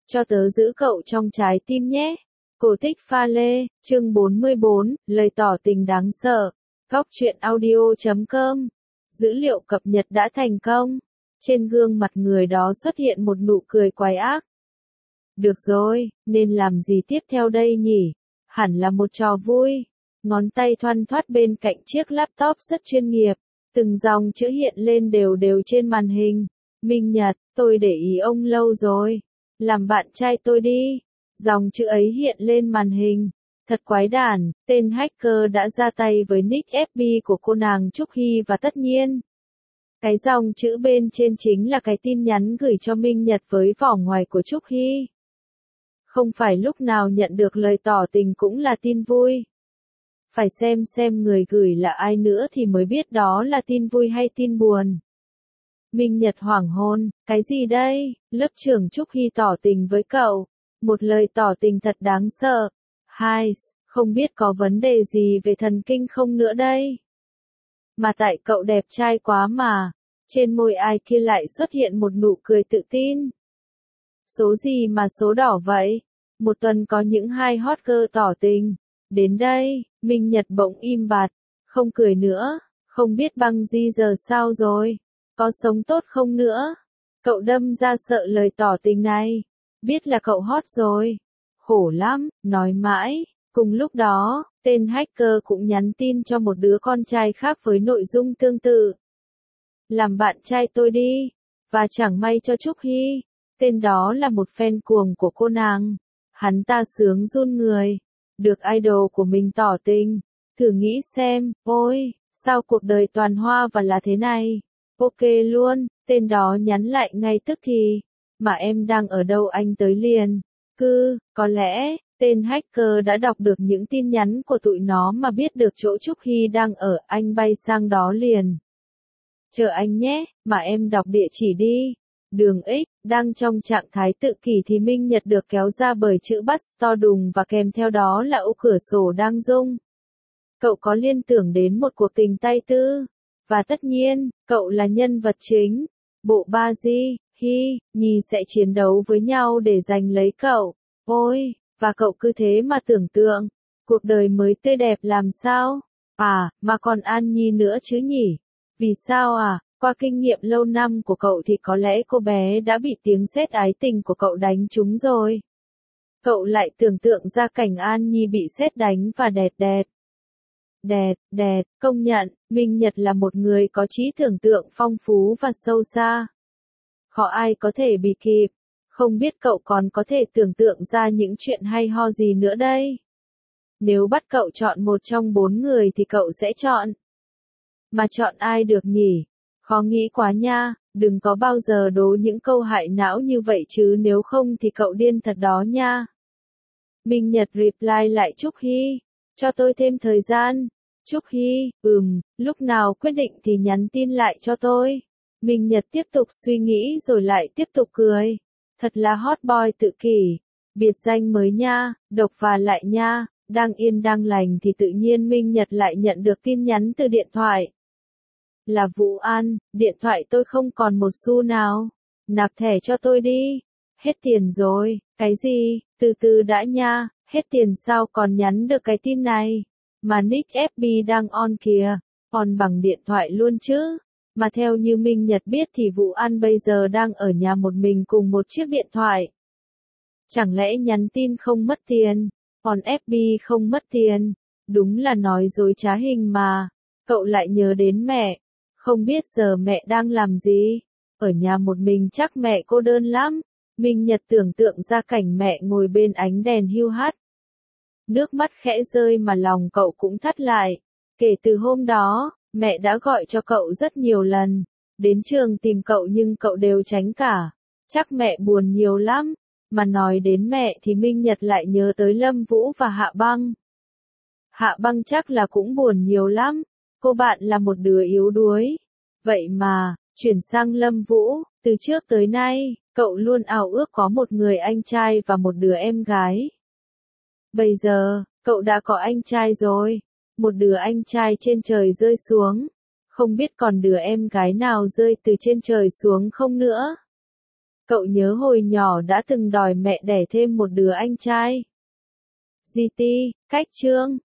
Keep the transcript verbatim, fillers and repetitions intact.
cho tớ giữ cậu trong trái tim nhé. Cổ tích pha lê, chương bốn mươi bốn, lời tỏ tình đáng sợ. Góc truyện audio chấm com. Dữ liệu cập nhật đã thành công. Trên gương mặt người đó xuất hiện một nụ cười quái ác. Được rồi, nên làm gì tiếp theo đây nhỉ? Hẳn là một trò vui. Ngón tay thoăn thoắt bên cạnh chiếc laptop rất chuyên nghiệp. Từng dòng chữ hiện lên đều đều trên màn hình. Minh Nhật, tôi để ý ông lâu rồi. Làm bạn trai tôi đi. Dòng chữ ấy hiện lên màn hình. Thật quái đản, tên hacker đã ra tay với nick ép bê của cô nàng Trúc Hy và tất nhiên. Cái dòng chữ bên trên chính là cái tin nhắn gửi cho Minh Nhật với vỏ ngoài của Trúc Hy. Không phải lúc nào nhận được lời tỏ tình cũng là tin vui. Phải xem xem người gửi là ai nữa thì mới biết đó là tin vui hay tin buồn. Minh Nhật hoảng hồn, cái gì đây? Lớp trưởng Trúc Hy tỏ tình với cậu. Một lời tỏ tình thật đáng sợ. Hai, không biết có vấn đề gì về thần kinh không nữa đây. Mà tại cậu đẹp trai quá mà. Trên môi ai kia lại xuất hiện một nụ cười tự tin. Số gì mà số đỏ vậy? Một tuần có những hai hot girl tỏ tình. Đến đây, Minh Nhật bỗng im bặt. Không cười nữa. Không biết băng di giờ sao rồi? Có sống tốt không nữa? Cậu đâm ra sợ lời tỏ tình này. Biết là cậu hot rồi. Khổ lắm, nói mãi. Cùng lúc đó, tên hacker cũng nhắn tin cho một đứa con trai khác với nội dung tương tự. Làm bạn trai tôi đi. Và chẳng may cho Trúc Hy. Tên đó là một fan cuồng của cô nàng. Hắn ta sướng run người. Được idol của mình tỏ tình. Thử nghĩ xem, ôi, sao cuộc đời toàn hoa và là thế này. Ok luôn, tên đó nhắn lại ngay tức thì. Mà em đang ở đâu anh tới liền. Cứ, có lẽ, tên hacker đã đọc được những tin nhắn của tụi nó mà biết được chỗ Trúc Hy đang ở, anh bay sang đó liền. Chờ anh nhé, mà em đọc địa chỉ đi. Đường X, đang trong trạng thái tự kỷ thì Minh Nhật được kéo ra bởi chữ bắt to đùng và kèm theo đó là ô cửa sổ đang rung. Cậu có liên tưởng đến một cuộc tình tay tư. Và tất nhiên, cậu là nhân vật chính. Bộ ba Di, Hy, Nhi sẽ chiến đấu với nhau để giành lấy cậu. Ôi, và cậu cứ thế mà tưởng tượng. Cuộc đời mới tươi đẹp làm sao? À, mà còn An Nhi nữa chứ nhỉ? Vì sao à? Qua kinh nghiệm lâu năm của cậu thì có lẽ cô bé đã bị tiếng sét ái tình của cậu đánh trúng rồi. Cậu lại tưởng tượng ra cảnh An Nhi bị sét đánh và đẹt đẹt. Đẹt, đẹt, công nhận, Minh Nhật là một người có trí tưởng tượng phong phú và sâu xa. Khó ai có thể bị kịp. Không biết cậu còn có thể tưởng tượng ra những chuyện hay ho gì nữa đây. Nếu bắt cậu chọn một trong bốn người thì cậu sẽ chọn. Mà chọn ai được nhỉ? Khó nghĩ quá nha, đừng có bao giờ đố những câu hại não như vậy chứ nếu không thì cậu điên thật đó nha. Minh Nhật reply lại Trúc Hy. Cho tôi thêm thời gian. Trúc Hy, ừm, lúc nào quyết định thì nhắn tin lại cho tôi. Minh Nhật tiếp tục suy nghĩ rồi lại tiếp tục cười. Thật là hot boy tự kỷ. Biệt danh mới nha, độc và lại nha. Đang yên đang lành thì tự nhiên Minh Nhật lại nhận được tin nhắn từ điện thoại. Là Vũ An, điện thoại tôi không còn một xu nào. Nạp thẻ cho tôi đi. Hết tiền rồi, cái gì, từ từ đã nha, hết tiền sao còn nhắn được cái tin này. Mà nick ép bê đang on kìa, on bằng điện thoại luôn chứ. Mà theo như Minh Nhật biết thì Vũ An bây giờ đang ở nhà một mình cùng một chiếc điện thoại. Chẳng lẽ nhắn tin không mất tiền, còn ép bê không mất tiền, đúng là nói dối trá hình mà. Cậu lại nhớ đến mẹ, không biết giờ mẹ đang làm gì, ở nhà một mình chắc mẹ cô đơn lắm. Minh Nhật tưởng tượng ra cảnh mẹ ngồi bên ánh đèn hiu hắt. Nước mắt khẽ rơi mà lòng cậu cũng thắt lại. Kể từ hôm đó, mẹ đã gọi cho cậu rất nhiều lần, đến trường tìm cậu nhưng cậu đều tránh cả. Chắc mẹ buồn nhiều lắm. Mà nói đến mẹ thì Minh Nhật lại nhớ tới Lâm Vũ và Hạ Băng. Hạ Băng chắc là cũng buồn nhiều lắm. Cô bạn là một đứa yếu đuối. Vậy mà, chuyển sang Lâm Vũ, từ trước tới nay, cậu luôn ao ước có một người anh trai và một đứa em gái. Bây giờ, cậu đã có anh trai rồi. Một đứa anh trai trên trời rơi xuống. Không biết còn đứa em gái nào rơi từ trên trời xuống không nữa. Cậu nhớ hồi nhỏ đã từng đòi mẹ đẻ thêm một đứa anh trai. giê tê, cách chương.